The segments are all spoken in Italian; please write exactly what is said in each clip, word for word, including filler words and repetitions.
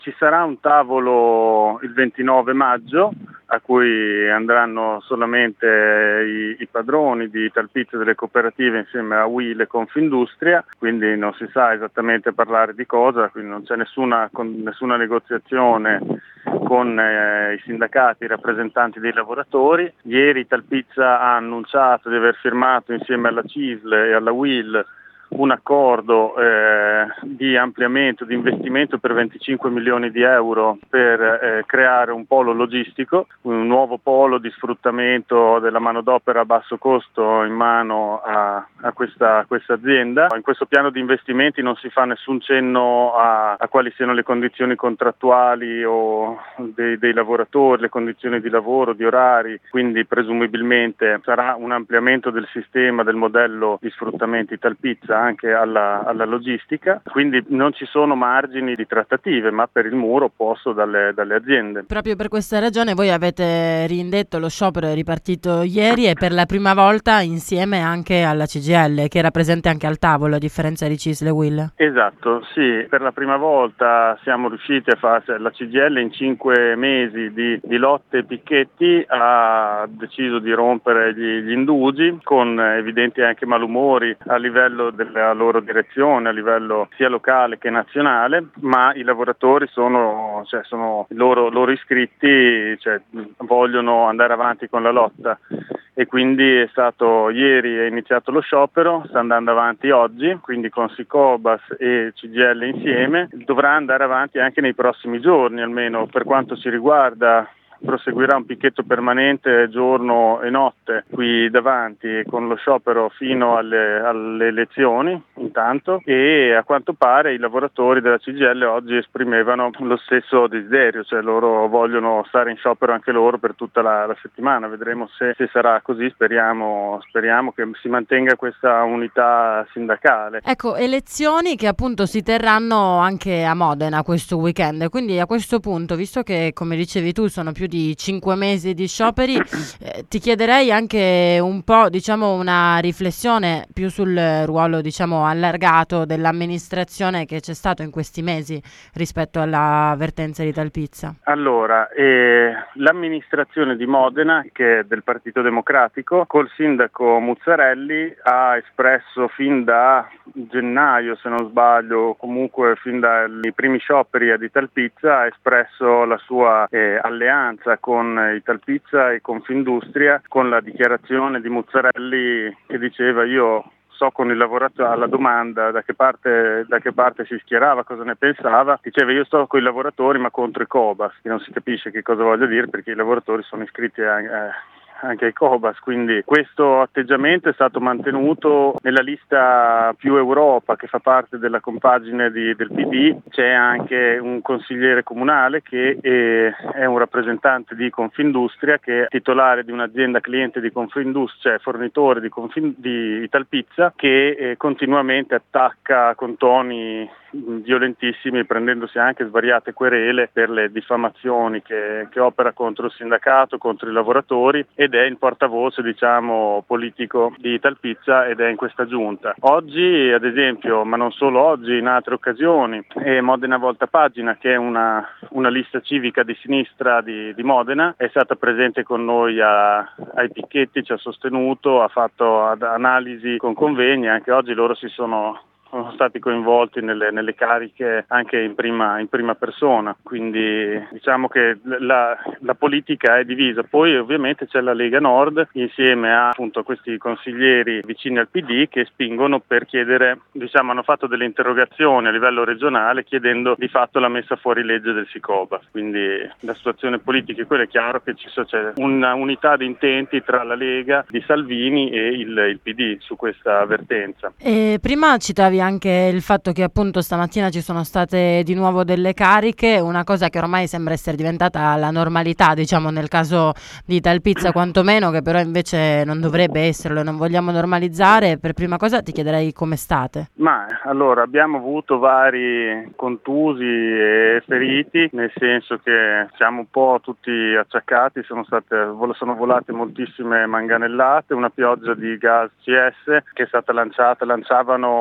Ci sarà un tavolo il ventinove maggio a cui andranno solamente i, i padroni di Italpizza delle cooperative insieme a U I L e Confindustria, quindi non si sa esattamente parlare di cosa, quindi non c'è nessuna, con, nessuna negoziazione con eh, i sindacati, i rappresentanti dei lavoratori. Ieri Italpizza ha annunciato di aver firmato insieme alla C I S L e alla U I L un accordo eh, di ampliamento, di investimento per venticinque milioni di euro per eh, creare un polo logistico, un nuovo polo di sfruttamento della manodopera a basso costo in mano a, a questa, a questa azienda. In questo piano di investimenti non si fa nessun cenno a, a quali siano le condizioni contrattuali o dei, dei lavoratori, le condizioni di lavoro, di orari, quindi presumibilmente sarà un ampliamento del sistema, del modello di sfruttamento Italpizza anche alla, alla logistica, quindi non ci sono margini di trattative, ma per il muro opposto dalle, dalle aziende. Proprio per questa ragione voi avete riindetto lo sciopero, è ripartito ieri e per la prima volta insieme anche alla C G I L, che era presente anche al tavolo a differenza di C I S L e U I L. Esatto, sì, per la prima volta siamo riusciti a fare, cioè, la C G I L in cinque mesi di, di lotte e picchetti ha deciso di rompere gli, gli indugi con evidenti anche malumori a livello del la loro direzione a livello sia locale che nazionale, ma i lavoratori sono, cioè, sono loro, loro iscritti, cioè, vogliono andare avanti con la lotta e quindi è stato ieri è iniziato lo sciopero, sta andando avanti oggi, quindi con Sicobas e C G I L insieme dovrà andare avanti anche nei prossimi giorni, almeno per quanto ci riguarda. Proseguirà un picchetto permanente giorno e notte qui davanti con lo sciopero fino alle, alle elezioni intanto, e a quanto pare i lavoratori della C G I L oggi esprimevano lo stesso desiderio, cioè loro vogliono stare in sciopero anche loro per tutta la, la settimana. Vedremo se, se sarà così, speriamo, speriamo che si mantenga questa unità sindacale. Ecco, elezioni che appunto si terranno anche a Modena questo weekend, quindi a questo punto, visto che come dicevi tu sono più di cinque mesi di scioperi, eh, ti chiederei anche un po', diciamo, una riflessione più sul ruolo, diciamo, allargato dell'amministrazione che c'è stato in questi mesi rispetto alla vertenza di Italpizza. Allora, eh, l'amministrazione di Modena, che è del Partito Democratico, col sindaco Muzzarelli ha espresso fin da gennaio, se non sbaglio, comunque fin dai primi scioperi ad Italpizza, ha espresso la sua eh, alleanza con Italpizza e Confindustria, con la dichiarazione di Muzzarelli che diceva: io so con il lavoratore, alla domanda da che parte da che parte si schierava, cosa ne pensava, diceva: io sto con i lavoratori ma contro i Cobas, che non si capisce che cosa voglia dire perché i lavoratori sono iscritti a, eh, anche ai Cobas, quindi questo atteggiamento è stato mantenuto. Nella lista Più Europa, che fa parte della compagine di, del P D, c'è anche un consigliere comunale che è, è un rappresentante di Confindustria, che è titolare di un'azienda cliente di Confindustria, cioè fornitore di, Confin, di Italpizza, che eh, continuamente attacca con toni violentissimi, prendendosi anche svariate querele per le diffamazioni che, che opera contro il sindacato, contro i lavoratori, ed è il portavoce, diciamo, politico di Italpizza ed è in questa giunta. Oggi, ad esempio, ma non solo oggi, in altre occasioni, è Modena Volta Pagina, che è una, una lista civica di sinistra di, di Modena, è stata presente con noi a, ai picchetti, ci ha sostenuto, ha fatto ad, analisi con convegni, anche oggi loro si sono sono stati coinvolti nelle, nelle cariche anche in prima, in prima persona, quindi diciamo che la, la politica è divisa. Poi ovviamente c'è la Lega Nord insieme a appunto questi consiglieri vicini al P D che spingono per chiedere, diciamo, hanno fatto delle interrogazioni a livello regionale chiedendo di fatto la messa fuori legge del Sicobas, quindi la situazione politica è quella. È chiaro che ci so, c'è una unità di intenti tra la Lega di Salvini e il, il P D su questa avvertenza. E prima citavi anche il fatto che appunto stamattina ci sono state di nuovo delle cariche, una cosa che ormai sembra essere diventata la normalità, diciamo nel caso di Italpizza quantomeno, che però invece non dovrebbe esserlo, non vogliamo normalizzare. Per prima cosa ti chiederei come state. Ma allora abbiamo avuto vari contusi e feriti, nel senso che siamo un po' tutti acciaccati, sono state sono volate moltissime manganellate, una pioggia di gas C S che è stata lanciata, lanciavano stamattina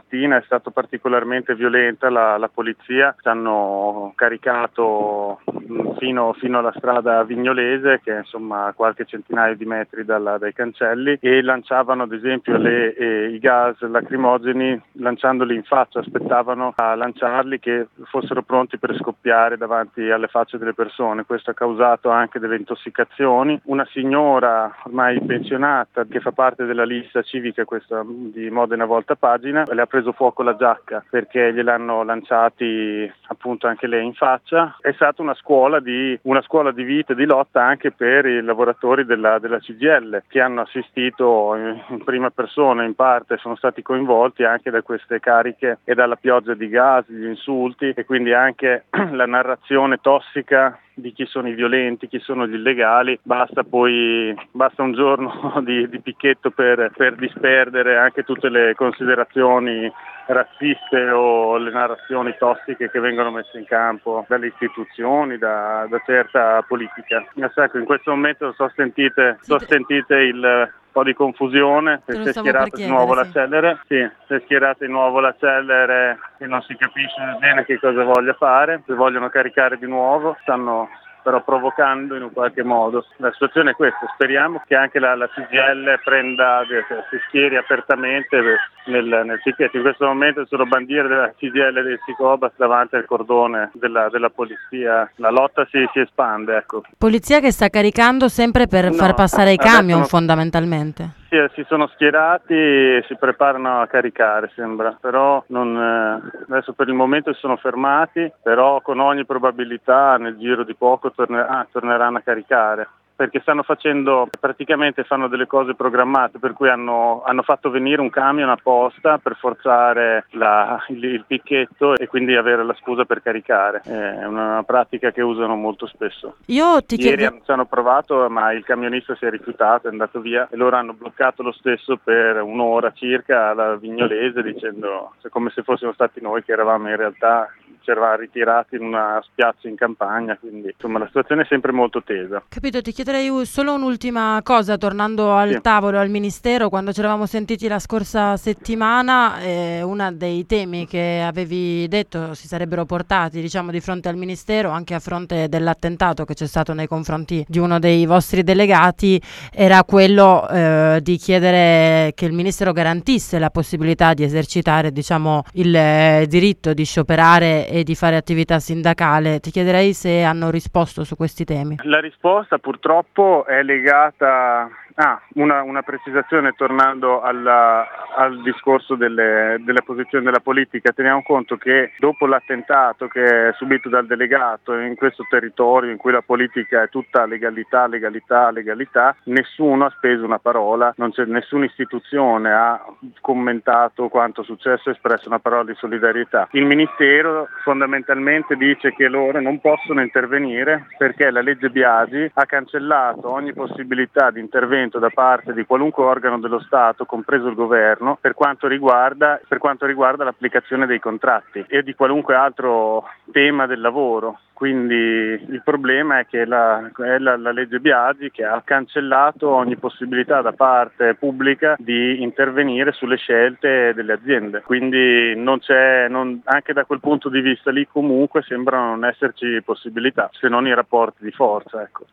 mattina è stata particolarmente violenta la, la polizia, ci hanno caricato fino, fino alla strada Vignolese, che è insomma qualche centinaio di metri dalla, dai cancelli, e lanciavano ad esempio le, eh, i gas lacrimogeni lanciandoli in faccia, aspettavano a lanciarli che fossero pronti per scoppiare davanti alle facce delle persone. Questo ha causato anche delle intossicazioni. Una signora ormai pensionata che fa parte della lista civica questa di Modena Volta Pagina le ha preso fuoco la giacca perché gliel'hanno lanciati appunto anche lei in faccia. È stata una scuola di una scuola di vita e di lotta anche per i lavoratori della, della C G I L, che hanno assistito in, in prima persona, in parte sono stati coinvolti anche da queste cariche e dalla pioggia di gas, gli insulti, e quindi anche la narrazione tossica di chi sono i violenti, chi sono gli illegali. Basta poi basta un giorno di, di picchetto per, per disperdere anche tutte le considerazioni razziste o le narrazioni tossiche che vengono messe in campo dalle istituzioni, da, da certa politica. Ecco, in questo momento so sentite, so sentite il po' di confusione, se si è schierato di nuovo sì. l'accelere, sì, si è schierato di nuovo l'accelere e non si capisce bene che cosa voglia fare, se vogliono caricare di nuovo, stanno però provocando in un qualche modo. La situazione è questa, speriamo che anche la, la C G I L prenda, si schieri apertamente nel, nel picchetto. In questo momento sono bandiere della C G I L e del Sicobas davanti al cordone della, della polizia, la lotta si, si espande. Ecco. Polizia che sta caricando sempre per no, far passare i camion non... fondamentalmente. Sì, si sono schierati e si preparano a caricare, sembra, però non, eh, adesso per il momento si sono fermati, però con ogni probabilità nel giro di poco torner- ah, torneranno a caricare. Perché stanno facendo, praticamente fanno delle cose programmate, per cui hanno, hanno fatto venire un camion apposta per forzare la, il, il picchetto e quindi avere la scusa per caricare. È una pratica che usano molto spesso. Io ti Ieri chiedo... ci hanno provato, ma il camionista si è rifiutato, è andato via e loro hanno bloccato lo stesso per un'ora circa alla Vignolese, dicendo cioè, come se fossimo stati noi che eravamo in realtà ci eravamo ritirati in una spiazza in campagna, quindi insomma la situazione è sempre molto tesa. Capito, ti chiederei solo un'ultima cosa, tornando al Sì. tavolo, al Ministero. Quando ci eravamo sentiti la scorsa settimana, eh, uno dei temi che avevi detto si sarebbero portati, diciamo, di fronte al Ministero, anche a fronte dell'attentato che c'è stato nei confronti di uno dei vostri delegati, era quello eh, di chiedere che il Ministero garantisse la possibilità di esercitare, diciamo, il eh, diritto di scioperare e di fare attività sindacale. Ti chiederei se hanno risposto su questi temi. La risposta purtroppo è legata Ah, una, una precisazione tornando alla, al discorso delle, della posizione della politica. Teniamo conto che dopo l'attentato che è subito dal delegato in questo territorio in cui la politica è tutta legalità, legalità, legalità, nessuno ha speso una parola, non c'è nessuna istituzione ha commentato quanto successo e espresso una parola di solidarietà. Il Ministero fondamentalmente dice che loro non possono intervenire perché la legge Biagi ha cancellato ogni possibilità di intervento da parte di qualunque organo dello Stato, compreso il governo, per quanto riguarda, per quanto riguarda l'applicazione dei contratti e di qualunque altro tema del lavoro. Quindi il problema è che la, è la, la legge Biagi che ha cancellato ogni possibilità da parte pubblica di intervenire sulle scelte delle aziende. Quindi non c'è, non, anche da quel punto di vista lì comunque sembrano non esserci possibilità, se non i rapporti di forza. Ecco.